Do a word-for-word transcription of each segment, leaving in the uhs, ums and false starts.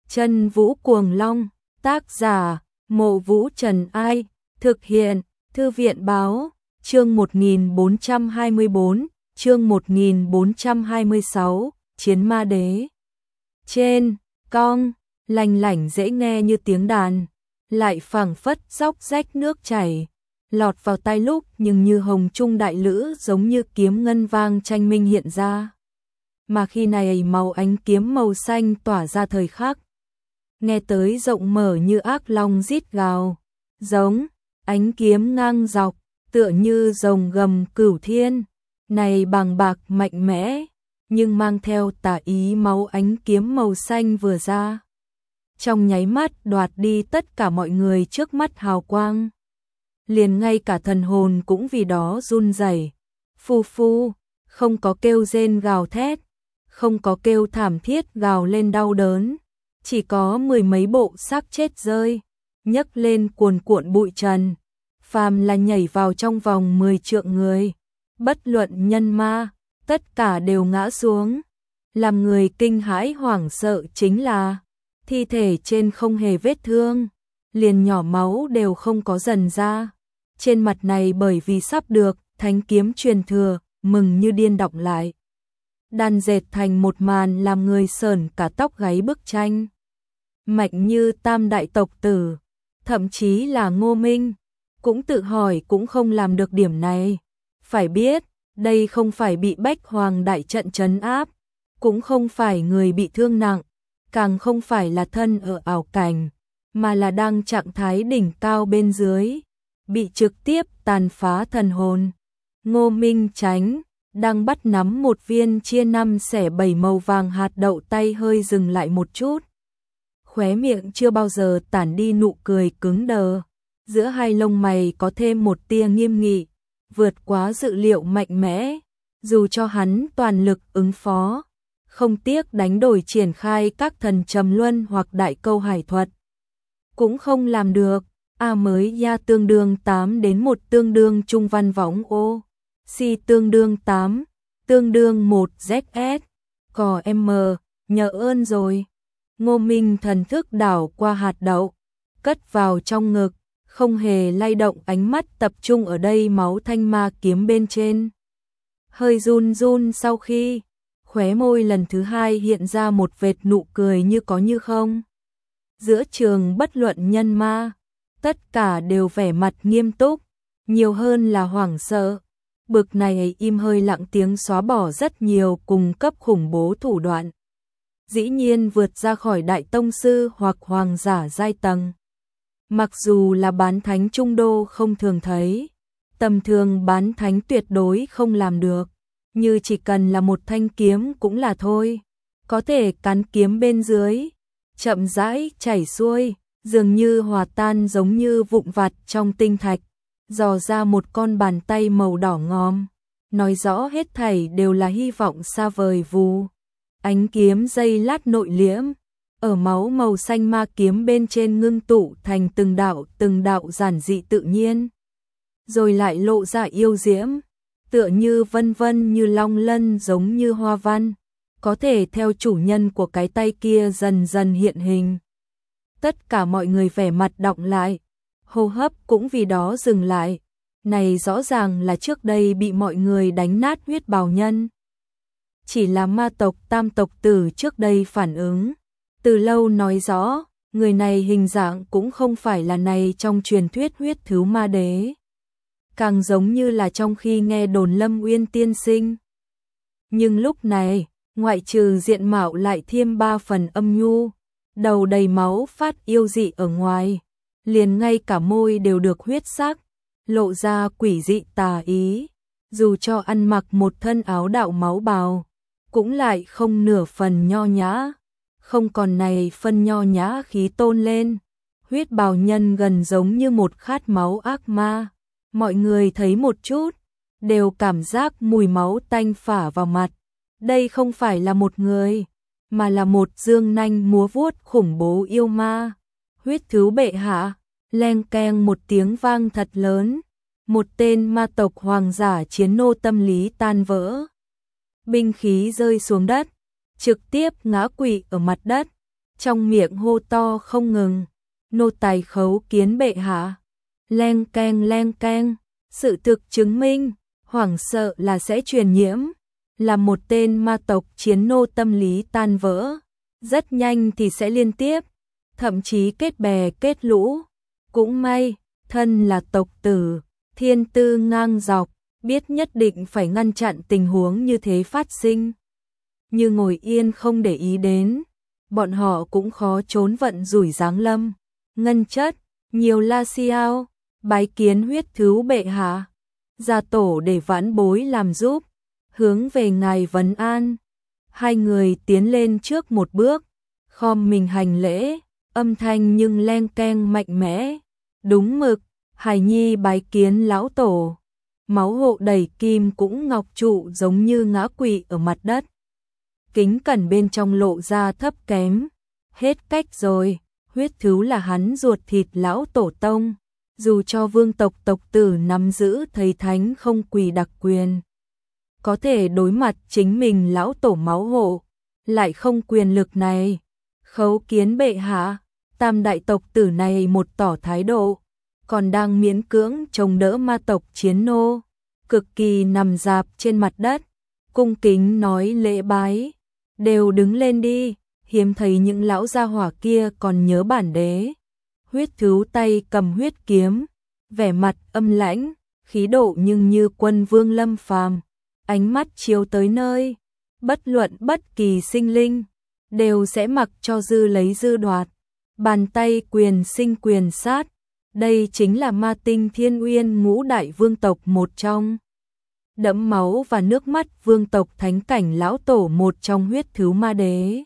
Chân Vũ Cuồng Long, tác giả, Mộ Vũ Trần Ai, thực hiện, Thư viện Báo, chương một nghìn bốn trăm hai mươi bốn, chương một nghìn bốn trăm hai mươi sáu, Chiến Ma Đế. Trên, cong, lành lảnh dễ nghe như tiếng đàn, lại phảng phất róc rách nước chảy, lọt vào tai lúc nhưng như hồng trung đại lữ giống như kiếm ngân vang tranh minh hiện ra. Mà khi này màu ánh kiếm màu xanh tỏa ra thời khắc, nghe tới rộng mở như ác long rít gào, giống, ánh kiếm ngang dọc, tựa như rồng gầm cửu thiên, này bàng bạc mạnh mẽ, nhưng mang theo tà ý máu ánh kiếm màu xanh vừa ra. Trong nháy mắt đoạt đi tất cả mọi người trước mắt hào quang. Liền ngay cả thần hồn cũng vì đó run rẩy. Phu phu, không có kêu rên gào thét, không có kêu thảm thiết gào lên đau đớn, chỉ có mười mấy bộ xác chết rơi, nhấc lên cuồn cuộn bụi trần. Phàm là nhảy vào trong vòng mười trượng người, bất luận nhân ma, tất cả đều ngã xuống. Làm người kinh hãi hoảng sợ chính là thi thể trên không hề vết thương, liền nhỏ máu đều không có dần ra. Trên mặt này bởi vì sắp được thánh kiếm truyền thừa, mừng như điên đọng lại. Đan dệt thành một màn làm người sởn cả tóc gáy bức tranh. Mạnh như tam đại tộc tử, thậm chí là Ngô Minh, cũng tự hỏi cũng không làm được điểm này. Phải biết, đây không phải bị Bách Hoàng đại trận trấn áp, cũng không phải người bị thương nặng, càng không phải là thân ở ảo cảnh, mà là đang trạng thái đỉnh cao bên dưới, bị trực tiếp tàn phá thần hồn. Ngô Minh tránh, đang bắt nắm một viên chia năm xẻ bảy màu vàng hạt đậu tay hơi dừng lại một chút. Khóe miệng chưa bao giờ tản đi nụ cười cứng đờ, giữa hai lông mày có thêm một tia nghiêm nghị, vượt quá dự liệu mạnh mẽ, dù cho hắn toàn lực ứng phó, không tiếc đánh đổi triển khai các thần trầm luân hoặc đại câu hải thuật, cũng không làm được. A mới ya tương đương tám đến một tương đương trung văn võng ô, si tương đương tám, tương đương một Z S, cò M, nhờ ơn rồi. Ngô Minh thần thức đảo qua hạt đậu, cất vào trong ngực, không hề lay động, ánh mắt tập trung ở đây máu thanh ma kiếm bên trên. Hơi run run sau khi, khóe môi lần thứ hai hiện ra một vệt nụ cười như có như không. Giữa trường bất luận nhân ma, tất cả đều vẻ mặt nghiêm túc, nhiều hơn là hoảng sợ. Bực này im hơi lặng tiếng xóa bỏ rất nhiều cùng cấp khủng bố thủ đoạn. Dĩ nhiên vượt ra khỏi đại tông sư hoặc hoàng giả giai tầng. Mặc dù là bán thánh trung đô không thường thấy, tầm thường bán thánh tuyệt đối không làm được, như chỉ cần là một thanh kiếm cũng là thôi, có thể cán kiếm bên dưới, chậm rãi chảy xuôi, dường như hòa tan giống như vụn vặt trong tinh thạch, dò ra một con bàn tay màu đỏ ngòm, nói rõ hết thảy đều là hy vọng xa vời vù. Ánh kiếm dây lát nội liễm, ở máu màu xanh ma kiếm bên trên ngưng tụ thành từng đạo từng đạo giản dị tự nhiên, rồi lại lộ ra yêu diễm, tựa như vân vân như long lân giống như hoa văn, có thể theo chủ nhân của cái tay kia dần dần hiện hình. Tất cả mọi người vẻ mặt đọng lại, hô hấp cũng vì đó dừng lại. Này rõ ràng là trước đây bị mọi người đánh nát huyết bào nhân. Chỉ là ma tộc tam tộc tử trước đây phản ứng, từ lâu nói rõ, người này hình dạng cũng không phải là này trong truyền thuyết huyết thứ ma đế. Càng giống như là trong khi nghe đồn Lâm Uyên tiên sinh. Nhưng lúc này, ngoại trừ diện mạo lại thêm ba phần âm nhu, đầu đầy máu phát yêu dị ở ngoài, liền ngay cả môi đều được huyết sắc, lộ ra quỷ dị tà ý, dù cho ăn mặc một thân áo đạo máu bào, cũng lại không nửa phần nho nhã, không còn này phân nho nhã khí tôn lên. Huyết bào nhân gần giống như một khát máu ác ma, mọi người thấy một chút, đều cảm giác mùi máu tanh phả vào mặt. Đây không phải là một người, mà là một dương nanh múa vuốt khủng bố yêu ma. Huyết thứ bệ hạ, leng keng một tiếng vang thật lớn, một tên ma tộc hoàng giả chiến nô tâm lý tan vỡ. Binh khí rơi xuống đất, trực tiếp ngã quỵ ở mặt đất, trong miệng hô to không ngừng, nô tài khấu kiến bệ hạ. Leng keng leng keng, sự thực chứng minh, hoảng sợ là sẽ truyền nhiễm, là một tên ma tộc chiến nô tâm lý tan vỡ, rất nhanh thì sẽ liên tiếp, thậm chí kết bè kết lũ. Cũng may, thân là tộc tử, thiên tư ngang dọc, biết nhất định phải ngăn chặn tình huống như thế phát sinh. Như ngồi yên không để ý đến, bọn họ cũng khó trốn vận rủi giáng lâm. Ngân chất, nhiều la xiao, bái kiến huyết thứ bệ hạ. Gia tổ để vãn bối làm giúp, hướng về ngài vấn an. Hai người tiến lên trước một bước, khom mình hành lễ, âm thanh nhưng leng keng mạnh mẽ. Đúng mực, hài nhi bái kiến lão tổ. Máu hộ đầy kim cũng ngọc trụ giống như ngã quỵ ở mặt đất. Kính cẩn bên trong lộ ra thấp kém. Hết cách rồi, huyết thứ là hắn ruột thịt lão tổ tông. Dù cho vương tộc tộc tử nắm giữ thầy thánh không quỳ đặc quyền, có thể đối mặt chính mình lão tổ máu hộ, lại không quyền lực này. Khấu kiến bệ hạ, tam đại tộc tử này một tỏ thái độ, còn đang miễn cưỡng chống đỡ ma tộc chiến nô, cực kỳ nằm dạp trên mặt đất, cung kính nói lễ bái, đều đứng lên đi, hiếm thấy những lão gia hỏa kia còn nhớ bản đế. Huyết thứ tay cầm huyết kiếm, vẻ mặt âm lãnh, khí độ nhưng như quân vương lâm phàm, ánh mắt chiếu tới nơi, bất luận bất kỳ sinh linh, đều sẽ mặc cho dư lấy dư đoạt, bàn tay quyền sinh quyền sát, đây chính là ma tinh thiên uyên ngũ đại vương tộc một trong. Đẫm máu và nước mắt vương tộc thánh cảnh lão tổ một trong huyết thứ ma đế.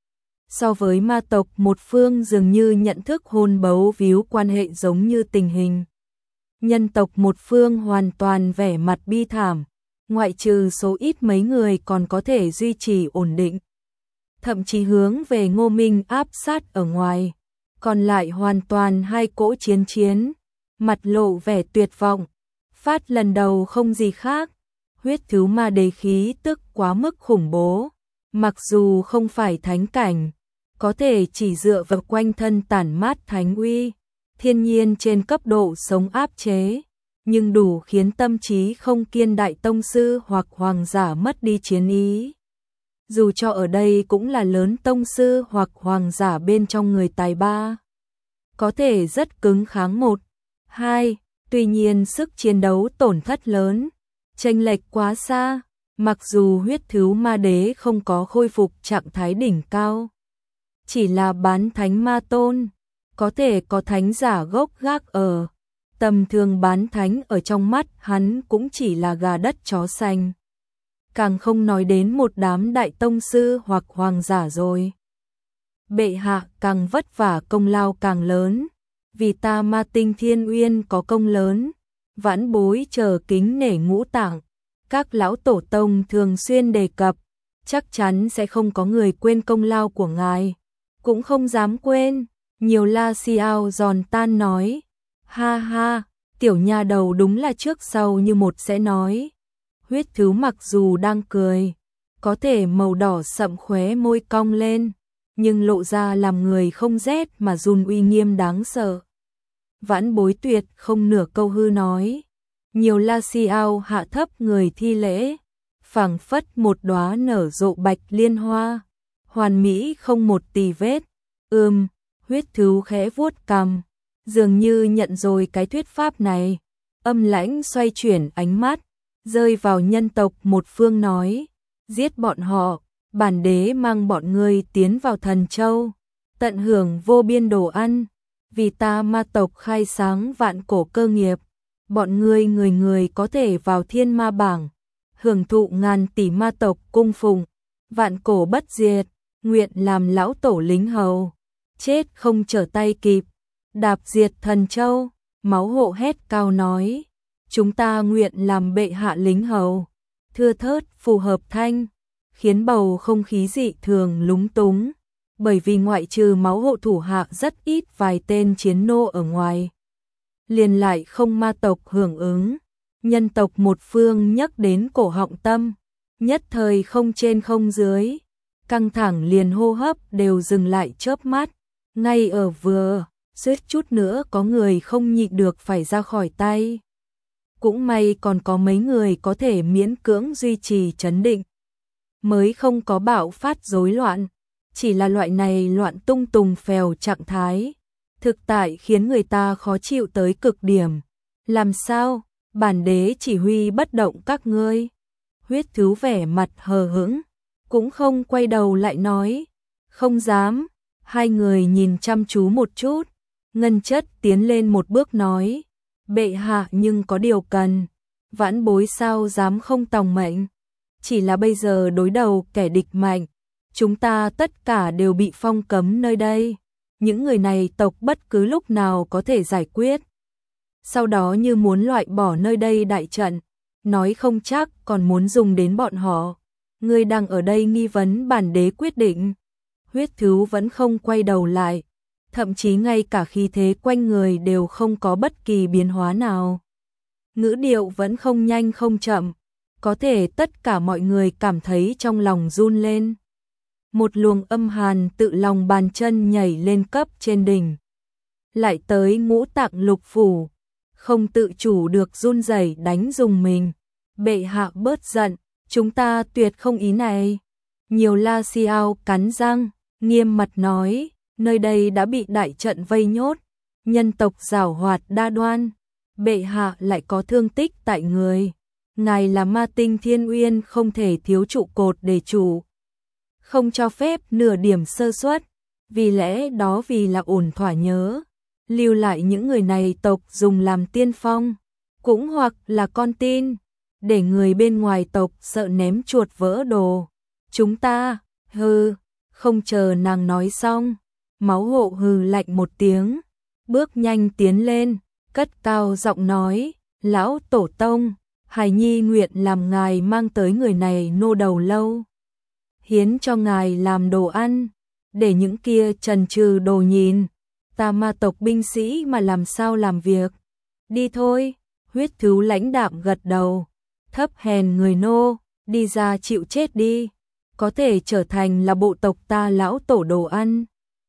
So với ma tộc một phương dường như nhận thức hôn bấu víu quan hệ giống như tình hình. Nhân tộc một phương hoàn toàn vẻ mặt bi thảm, ngoại trừ số ít mấy người còn có thể duy trì ổn định. Thậm chí hướng về Ngô Minh áp sát ở ngoài, còn lại hoàn toàn hai cỗ chiến chiến, mặt lộ vẻ tuyệt vọng. Phát lần đầu không gì khác, huyết thứ ma đế khí tức quá mức khủng bố, mặc dù không phải thánh cảnh, có thể chỉ dựa vào quanh thân tản mát thánh uy, thiên nhiên trên cấp độ sống áp chế, nhưng đủ khiến tâm trí không kiên đại tông sư hoặc hoàng giả mất đi chiến ý. Dù cho ở đây cũng là lớn tông sư hoặc hoàng giả bên trong người tài ba, có thể rất cứng kháng một, hai, tuy nhiên sức chiến đấu tổn thất lớn, chênh lệch quá xa, mặc dù huyết thứ ma đế không có khôi phục trạng thái đỉnh cao. Chỉ là bán thánh ma tôn, có thể có thánh giả gốc gác ở, tầm thường bán thánh ở trong mắt hắn cũng chỉ là gà đất chó xanh. Càng không nói đến một đám đại tông sư hoặc hoàng giả rồi. Bệ hạ càng vất vả công lao càng lớn, vì ta ma tinh thiên uyên có công lớn, vãn bối chờ kính nể ngũ tạng, các lão tổ tông thường xuyên đề cập, chắc chắn sẽ không có người quên công lao của ngài. Cũng không dám quên, nhiều la xiao giòn tan nói, ha ha, tiểu nha đầu đúng là trước sau như một sẽ nói. Huyết thứ mặc dù đang cười, có thể màu đỏ sậm khóe môi cong lên, nhưng lộ ra làm người không rét mà run uy nghiêm đáng sợ. Vãn bối tuyệt không nửa câu hư nói, nhiều la xiao hạ thấp người thi lễ, phảng phất một đóa nở rộ bạch liên hoa, hoàn mỹ không một tì vết. Ừm, huyết thứ khẽ vuốt cằm, dường như nhận rồi cái thuyết pháp này, âm lãnh xoay chuyển ánh mắt, rơi vào nhân tộc một phương nói, giết bọn họ, bản đế mang bọn ngươi tiến vào thần châu, tận hưởng vô biên đồ ăn, vì ta ma tộc khai sáng vạn cổ cơ nghiệp, bọn ngươi người người có thể vào thiên ma bảng, hưởng thụ ngàn tỷ ma tộc cung phụng, vạn cổ bất diệt, nguyện làm lão tổ lính hầu, chết không trở tay kịp, đạp diệt thần châu. Máu hộ hét cao nói, chúng ta nguyện làm bệ hạ lính hầu. Thưa thớt phù hợp thanh, khiến bầu không khí dị thường lúng túng, bởi vì ngoại trừ máu hộ thủ hạ rất ít vài tên chiến nô ở ngoài, liền lại không ma tộc hưởng ứng. Nhân tộc một phương nhắc đến cổ họng tâm, nhất thời không trên không dưới, căng thẳng liền hô hấp đều dừng lại chớp mắt, ngay ở vừa, suýt chút nữa có người không nhịn được phải ra khỏi tay. Cũng may còn có mấy người có thể miễn cưỡng duy trì trấn định, mới không có bạo phát rối loạn, chỉ là loại này loạn tung tùng phèo trạng thái, thực tại khiến người ta khó chịu tới cực điểm. Làm sao? Bản đế chỉ huy bất động các ngươi. Huyết Thứ vẻ mặt hờ hững, cũng không quay đầu lại nói, không dám. Hai người nhìn chăm chú một chút, Ngân Chất tiến lên một bước nói, bệ hạ nhưng có điều cần, vãn bối sao dám không tòng mệnh, chỉ là bây giờ đối đầu kẻ địch mạnh, chúng ta tất cả đều bị phong cấm nơi đây, những người này tộc bất cứ lúc nào có thể giải quyết. Sau đó như muốn loại bỏ nơi đây đại trận, nói không chắc còn muốn dùng đến bọn họ. Ngươi đang ở đây nghi vấn bản đế quyết định. Huyết Thứ vẫn không quay đầu lại, thậm chí ngay cả khí thế quanh người đều không có bất kỳ biến hóa nào. Ngữ điệu vẫn không nhanh không chậm, có thể tất cả mọi người cảm thấy trong lòng run lên. Một luồng âm hàn tự lòng bàn chân nhảy lên cấp trên đỉnh. Lại tới ngũ tạng lục phủ, không tự chủ được run rẩy đánh dùng mình. Bệ hạ bớt giận, chúng ta tuyệt không ý này. Nhiều La Xiao cắn răng, nghiêm mặt nói, nơi đây đã bị đại trận vây nhốt, nhân tộc giảo hoạt đa đoan, bệ hạ lại có thương tích tại người. Ngài là Ma Tinh Thiên Uyên không thể thiếu trụ cột để chủ, không cho phép nửa điểm sơ suất, vì lẽ đó vì là ổn thỏa nhớ, lưu lại những người này tộc dùng làm tiên phong, cũng hoặc là con tin, để người bên ngoài tộc sợ ném chuột vỡ đồ. Chúng ta, hừ, không chờ nàng nói xong, Máu Hộ hừ lạnh một tiếng, bước nhanh tiến lên, cất cao giọng nói, lão tổ tông, Hải Nhi nguyện làm ngài mang tới người này nô đầu lâu, hiến cho ngài làm đồ ăn, để những kia trần trừ đồ nhìn, ta ma tộc binh sĩ mà làm sao làm việc. Đi thôi. Huyết Thứ lãnh đạm gật đầu, thấp hèn người nô, đi ra chịu chết đi, có thể trở thành là bộ tộc ta lão tổ đồ ăn,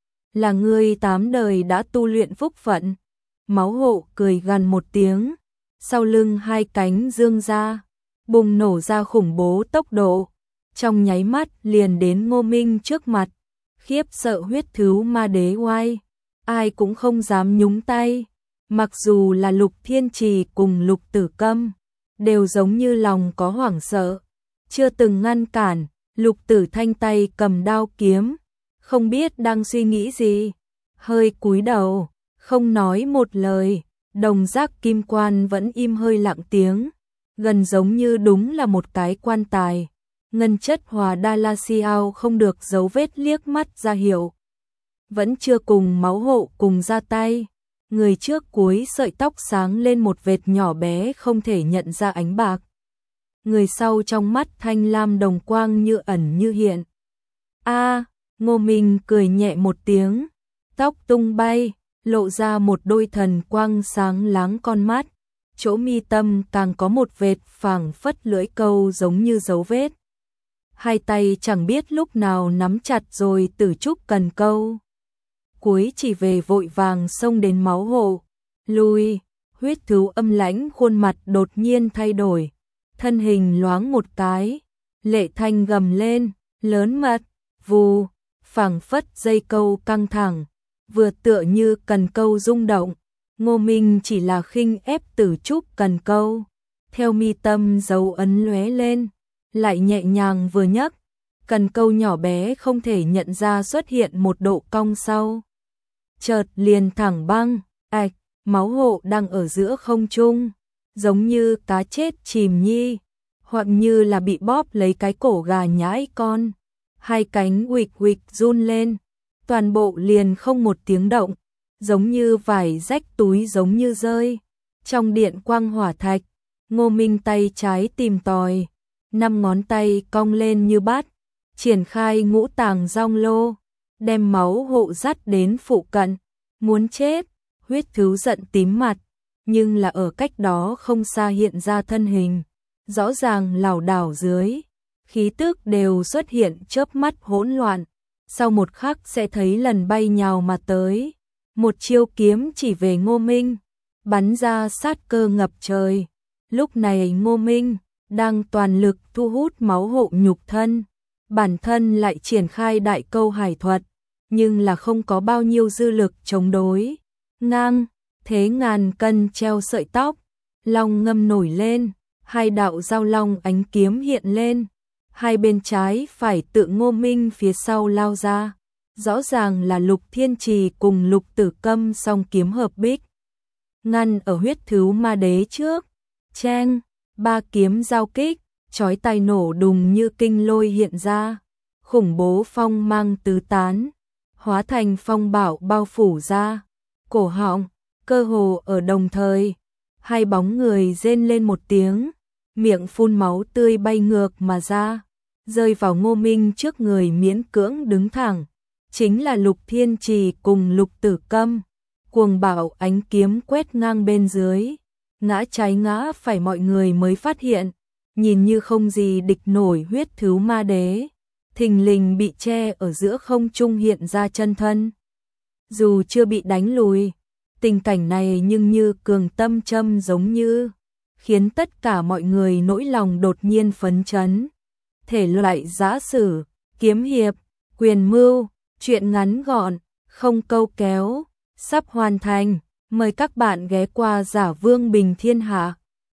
là ngươi tám đời đã tu luyện phúc phận. Máu Hộ cười gằn một tiếng, sau lưng hai cánh dương ra, bùng nổ ra khủng bố tốc độ, trong nháy mắt liền đến Ngô Minh trước mặt, khiếp sợ Huyết Thứ ma đế oai, ai cũng không dám nhúng tay. Mặc dù là Lục Thiên Trì cùng Lục Tử Câm, đều giống như lòng có hoảng sợ, chưa từng ngăn cản. Lục Tử Thanh tay cầm đao kiếm, không biết đang suy nghĩ gì, hơi cúi đầu, không nói một lời. Đồng Giác Kim Quan vẫn im hơi lặng tiếng, gần giống như đúng là một cái quan tài. Ngân Chất Hòa Đa La Xiao không được dấu vết liếc mắt ra hiệu, vẫn chưa cùng Máu Hộ cùng ra tay. Người trước cuối sợi tóc sáng lên một vệt nhỏ bé không thể nhận ra ánh bạc. Người sau trong mắt thanh lam đồng quang như ẩn như hiện. A, Ngô Minh cười nhẹ một tiếng, tóc tung bay, lộ ra một đôi thần quang sáng láng con mắt, chỗ mi tâm càng có một vệt phảng phất lưỡi câu giống như dấu vết. Hai tay chẳng biết lúc nào nắm chặt rồi Tử Trúc cần câu. Cuối chỉ về vội vàng xông đến Máu Hộ. Lui. Huyết Thứ âm lãnh khuôn mặt đột nhiên thay đổi, thân hình loáng một cái, lệ thanh gầm lên, lớn mật, vù, phảng phất dây câu căng thẳng, vừa tựa như cần câu rung động. Ngô Minh chỉ là khinh ép Tử Trúc cần câu, theo mi tâm dấu ấn lóe lên, lại nhẹ nhàng vừa nhấc, cần câu nhỏ bé không thể nhận ra xuất hiện một độ cong sau, chợt liền thẳng băng, ạch. Máu Hộ đang ở giữa không trung, giống như cá chết chìm nhi, hoặc như là bị bóp lấy cái cổ gà nhãi con, hai cánh huỵch huỵch run lên, toàn bộ liền không một tiếng động, giống như vải rách túi giống như rơi. Trong điện quang hỏa thạch, Ngô Minh tay trái tìm tòi, năm ngón tay cong lên như bát, triển khai ngũ tàng rong lô, đem Máu Hộ dắt đến phụ cận, muốn chết. Huyết Thứ giận tím mặt, nhưng là ở cách đó không xa hiện ra thân hình, rõ ràng lảo đảo dưới khí tức đều xuất hiện chớp mắt hỗn loạn, sau một khắc sẽ thấy lần bay nhào mà tới. Một chiêu kiếm chỉ về Ngô Minh, bắn ra sát cơ ngập trời. Lúc này Ngô Minh đang toàn lực thu hút máu hộ nhục thân, bản thân lại triển khai đại câu hải thuật, nhưng là không có bao nhiêu dư lực chống đối. Ngang, thế ngàn cân treo sợi tóc, long ngâm nổi lên, hai đạo giao long ánh kiếm hiện lên, hai bên trái phải tự Ngô Minh phía sau lao ra. Rõ ràng là Lục Thiên Trì cùng Lục Tử Câm song kiếm hợp bích, ngăn ở huyết thứu ma đế trước. Cheng, ba kiếm giao kích, chói tai nổ đùng như kinh lôi hiện ra, khủng bố phong mang tứ tán, hóa thành phong bạo bao phủ ra. Cổ họng, cơ hồ ở đồng thời, hai bóng người rên lên một tiếng, miệng phun máu tươi bay ngược mà ra, rơi vào Ngô Minh trước người miễn cưỡng đứng thẳng. Chính là Lục Thiên Trì cùng Lục Tử Câm, cuồng bạo ánh kiếm quét ngang bên dưới, ngã trái ngã phải mọi người mới phát hiện, nhìn như không gì địch nổi huyết thứu ma đế, thình lình bị che ở giữa không trung hiện ra chân thân. Dù chưa bị đánh lùi, tình cảnh này nhưng như cường tâm châm giống như, khiến tất cả mọi người nỗi lòng đột nhiên phấn chấn. Thể loại giã sử, kiếm hiệp, quyền mưu, chuyện ngắn gọn, không câu kéo, sắp hoàn thành. Mời các bạn ghé qua Giả Vương Bình Thiên Hạ.